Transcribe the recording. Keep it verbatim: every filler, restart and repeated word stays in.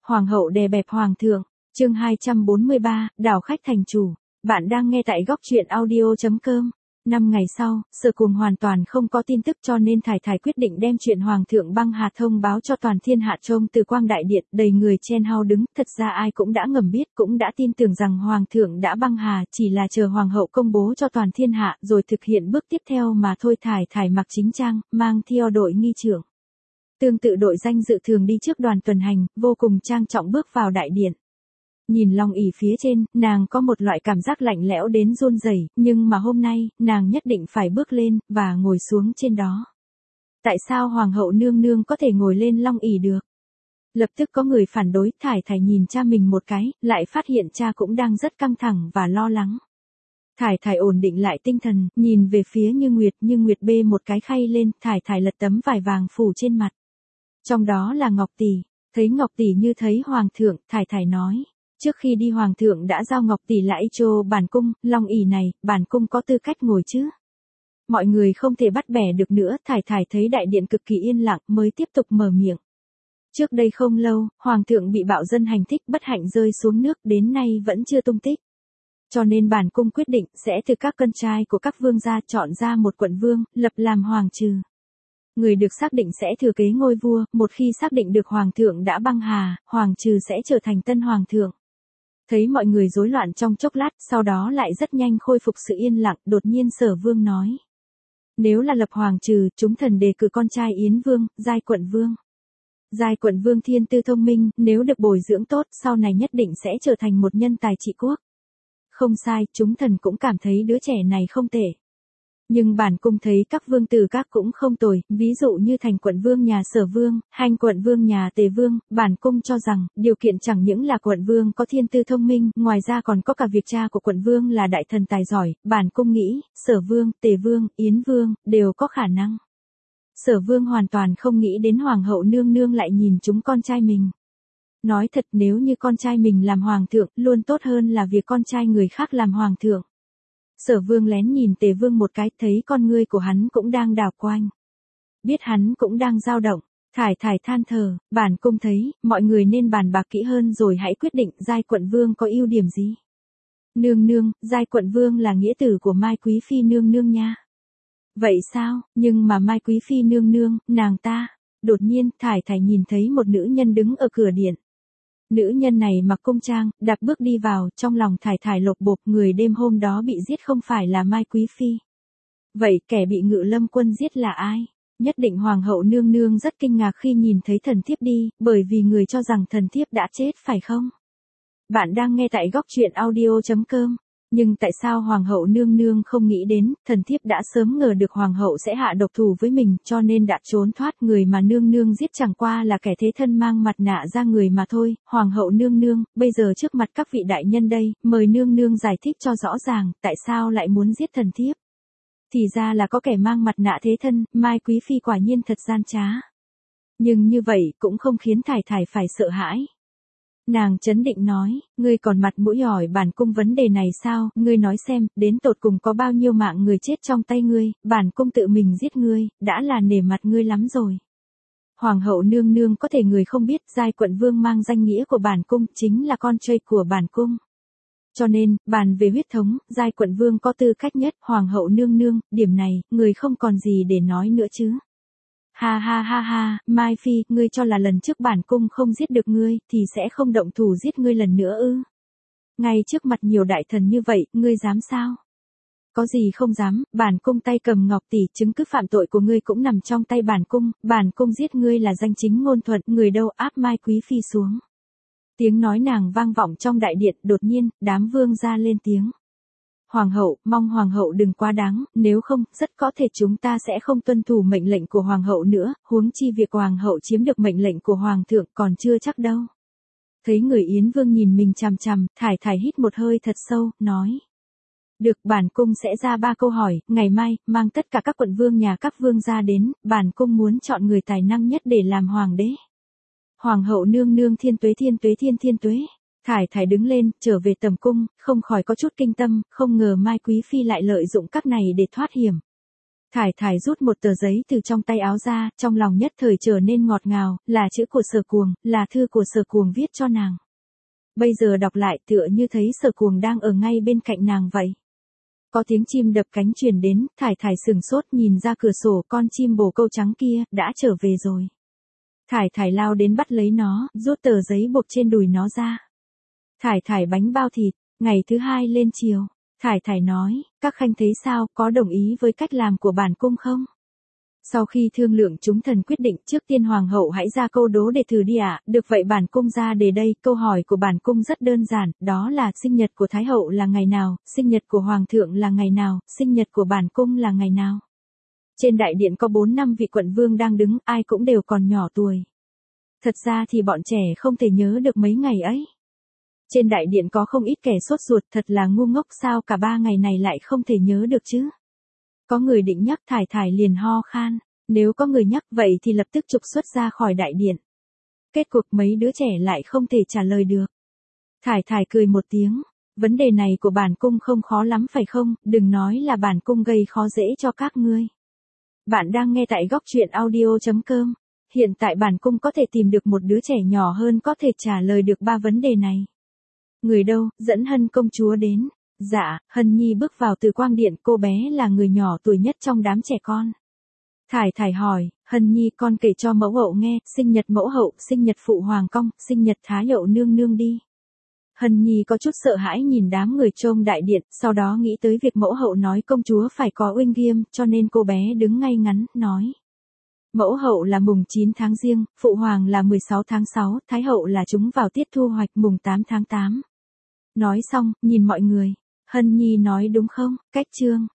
Hoàng hậu đè bẹp hoàng thượng, chương hai trăm bốn mươi ba, đảo khách thành chủ. Bạn đang nghe tại góc truyện audio chấm com. Năm ngày sau, Sở Cùng hoàn toàn không có tin tức cho nên Thải Thải quyết định đem chuyện Hoàng thượng băng hà thông báo cho toàn thiên hạ trông từ Quang Đại Điện, đầy người chen hao đứng, thật ra ai cũng đã ngầm biết, cũng đã tin tưởng rằng Hoàng thượng đã băng hà, chỉ là chờ Hoàng hậu công bố cho toàn thiên hạ, rồi thực hiện bước tiếp theo mà thôi. Thải Thải mặc chính trang, mang theo đội nghi trưởng. Tương tự đội danh dự thường đi trước đoàn tuần hành, vô cùng trang trọng bước vào đại điện. Nhìn long ỷ phía trên, nàng có một loại cảm giác lạnh lẽo đến run rẩy, nhưng mà hôm nay, nàng nhất định phải bước lên, và ngồi xuống trên đó. Tại sao Hoàng hậu nương nương có thể ngồi lên long ỷ được? Lập tức có người phản đối. Thải Thải nhìn cha mình một cái, lại phát hiện cha cũng đang rất căng thẳng và lo lắng. Thải Thải ổn định lại tinh thần, nhìn về phía Như Nguyệt. Như Nguyệt bê một cái khay lên, Thải Thải lật tấm vải vàng phủ trên mặt. Trong đó là ngọc tỷ. Thấy ngọc tỷ như thấy Hoàng thượng, Thải Thải nói. Trước khi đi Hoàng thượng đã giao ngọc tỷ lại cho bản cung, long ỷ này, bản cung có tư cách ngồi chứ? Mọi người không thể bắt bẻ được nữa. Thải Thải thấy đại điện cực kỳ yên lặng mới tiếp tục mở miệng. Trước đây không lâu, Hoàng thượng bị bạo dân hành thích bất hạnh rơi xuống nước, đến nay vẫn chưa tung tích. Cho nên bản cung quyết định sẽ từ các con trai của các vương gia chọn ra một quận vương, lập làm hoàng trừ. Người được xác định sẽ thừa kế ngôi vua, một khi xác định được Hoàng thượng đã băng hà, hoàng trừ sẽ trở thành tân Hoàng thượng. Thấy mọi người rối loạn trong chốc lát, sau đó lại rất nhanh khôi phục sự yên lặng, đột nhiên Sở Vương nói. Nếu là lập hoàng trừ, chúng thần đề cử con trai Yến Vương, Giai quận vương. Giai quận vương thiên tư thông minh, nếu được bồi dưỡng tốt, sau này nhất định sẽ trở thành một nhân tài trị quốc. Không sai, chúng thần cũng cảm thấy đứa trẻ này không tệ. Nhưng bản cung thấy các vương tử các cũng không tồi, ví dụ như thành quận vương nhà Sở Vương, hành quận vương nhà Tề Vương, bản cung cho rằng, điều kiện chẳng những là quận vương có thiên tư thông minh, ngoài ra còn có cả việc cha của quận vương là đại thần tài giỏi, bản cung nghĩ, Sở Vương, Tề Vương, Yến Vương, đều có khả năng. Sở Vương hoàn toàn không nghĩ đến Hoàng hậu nương nương lại nhìn chúng con trai mình. Nói thật, nếu như con trai mình làm hoàng thượng, luôn tốt hơn là việc con trai người khác làm hoàng thượng. Sở Vương lén nhìn Tề Vương một cái, thấy con ngươi của hắn cũng đang đảo quanh. Biết hắn cũng đang dao động, Thải Thải than thở, bản cung thấy, mọi người nên bàn bạc kỹ hơn rồi hãy quyết định Giai quận vương có ưu điểm gì. Nương nương, Giai quận vương là nghĩa tử của Mai Quý Phi nương nương nha. Vậy sao, nhưng mà Mai Quý Phi nương nương, nàng ta. Đột nhiên, Thải Thải nhìn thấy một nữ nhân đứng ở cửa điện. Nữ nhân này mặc cung trang, đạp bước đi vào, trong lòng Thải Thải lột bột, người đêm hôm đó bị giết không phải là Mai Quý Phi. Vậy kẻ bị Ngự Lâm quân giết là ai? Nhất định Hoàng hậu nương nương rất kinh ngạc khi nhìn thấy thần thiếp đi, bởi vì người cho rằng thần thiếp đã chết phải không? Bạn đang nghe tại góc truyện audio chấm com. Nhưng tại sao Hoàng hậu nương nương không nghĩ đến, thần thiếp đã sớm ngờ được Hoàng hậu sẽ hạ độc thủ với mình, cho nên đã trốn thoát. Người mà nương nương giết chẳng qua là kẻ thế thân mang mặt nạ ra người mà thôi. Hoàng hậu nương nương, bây giờ trước mặt các vị đại nhân đây, mời nương nương giải thích cho rõ ràng, tại sao lại muốn giết thần thiếp. Thì ra là có kẻ mang mặt nạ thế thân, Mai Quý Phi quả nhiên thật gian trá. Nhưng như vậy cũng không khiến Thải Thải phải sợ hãi. Nàng trấn định nói, ngươi còn mặt mũi hỏi bản cung vấn đề này sao, ngươi nói xem, đến tột cùng có bao nhiêu mạng người chết trong tay ngươi, bản cung tự mình giết ngươi, đã là nể mặt ngươi lắm rồi. Hoàng hậu nương nương có thể người không biết, Giai quận vương mang danh nghĩa của bản cung, chính là con trai của bản cung. Cho nên, bàn về huyết thống, Giai quận vương có tư cách nhất, Hoàng hậu nương nương, điểm này, người không còn gì để nói nữa chứ. Ha ha ha ha, Mai Phi, ngươi cho là lần trước bản cung không giết được ngươi, thì sẽ không động thủ giết ngươi lần nữa ư? Ngay trước mặt nhiều đại thần như vậy, ngươi dám sao? Có gì không dám, bản cung tay cầm ngọc tỷ, chứng cứ phạm tội của ngươi cũng nằm trong tay bản cung, bản cung giết ngươi là danh chính ngôn thuận, người đâu áp Mai Quý Phi xuống. Tiếng nói nàng vang vọng trong đại điện, đột nhiên, đám vương gia lên tiếng. Hoàng hậu, mong Hoàng hậu đừng quá đáng, nếu không, rất có thể chúng ta sẽ không tuân thủ mệnh lệnh của Hoàng hậu nữa, huống chi việc Hoàng hậu chiếm được mệnh lệnh của Hoàng thượng còn chưa chắc đâu. Thấy người Yến Vương nhìn mình chằm chằm, Thải Thải hít một hơi thật sâu, nói. Được, bản cung sẽ ra ba câu hỏi, ngày mai, mang tất cả các quận vương nhà các vương gia đến, bản cung muốn chọn người tài năng nhất để làm hoàng đế. Hoàng hậu nương nương thiên tuế thiên tuế thiên thiên tuế. Thải Thải đứng lên, trở về tầm cung, không khỏi có chút kinh tâm, không ngờ Mai Quý Phi lại lợi dụng các này để thoát hiểm. Thải Thải rút một tờ giấy từ trong tay áo ra, trong lòng nhất thời trở nên ngọt ngào, là chữ của Sở Cuồng, là thư của Sở Cuồng viết cho nàng. Bây giờ đọc lại tựa như thấy Sở Cuồng đang ở ngay bên cạnh nàng vậy. Có tiếng chim đập cánh truyền đến, Thải Thải sừng sốt nhìn ra cửa sổ, con chim bồ câu trắng kia, đã trở về rồi. Thải Thải lao đến bắt lấy nó, rút tờ giấy buộc trên đùi nó ra. Thải Thải bánh bao thịt, ngày thứ hai lên chiều. Thải Thải nói, các khanh thấy sao, có đồng ý với cách làm của bản cung không? Sau khi thương lượng chúng thần quyết định, trước tiên hoàng hậu hãy ra câu đố để thử đi ạ. À? Được vậy bản cung ra đề đây, câu hỏi của bản cung rất đơn giản, đó là sinh nhật của Thái hậu là ngày nào, sinh nhật của hoàng thượng là ngày nào, sinh nhật của bản cung là ngày nào. Trên đại điện có bốn năm vị quận vương đang đứng, ai cũng đều còn nhỏ tuổi. Thật ra thì bọn trẻ không thể nhớ được mấy ngày ấy. Trên đại điện có không ít kẻ sốt ruột, thật là ngu ngốc, sao cả ba ngày này lại không thể nhớ được chứ. Có người định nhắc, Thải Thải liền ho khan, nếu có người nhắc vậy thì lập tức trục xuất ra khỏi đại điện. Kết cuộc mấy đứa trẻ lại không thể trả lời được. Thải Thải cười một tiếng, vấn đề này của bản cung không khó lắm phải không, đừng nói là bản cung gây khó dễ cho các ngươi. Bạn đang nghe tại góc truyện audio chấm com. Hiện tại bản cung có thể tìm được một đứa trẻ nhỏ hơn có thể trả lời được ba vấn đề này. Người đâu, dẫn Hân công chúa đến. Dạ, Hân Nhi bước vào từ quang điện, cô bé là người nhỏ tuổi nhất trong đám trẻ con. Thải Thải hỏi, Hân Nhi con kể cho mẫu hậu nghe, sinh nhật mẫu hậu, sinh nhật phụ hoàng công, sinh nhật Thái hậu nương nương đi. Hân Nhi có chút sợ hãi nhìn đám người trông đại điện, sau đó nghĩ tới việc mẫu hậu nói công chúa phải có uy nghiêm, cho nên cô bé đứng ngay ngắn, nói. Mẫu hậu là mùng chín tháng Giêng, phụ hoàng là mười sáu tháng sáu, Thái hậu là chúng vào tiết thu hoạch mùng tám tháng tám. Nói xong, nhìn mọi người, Hân Nhi nói đúng không, cách chương.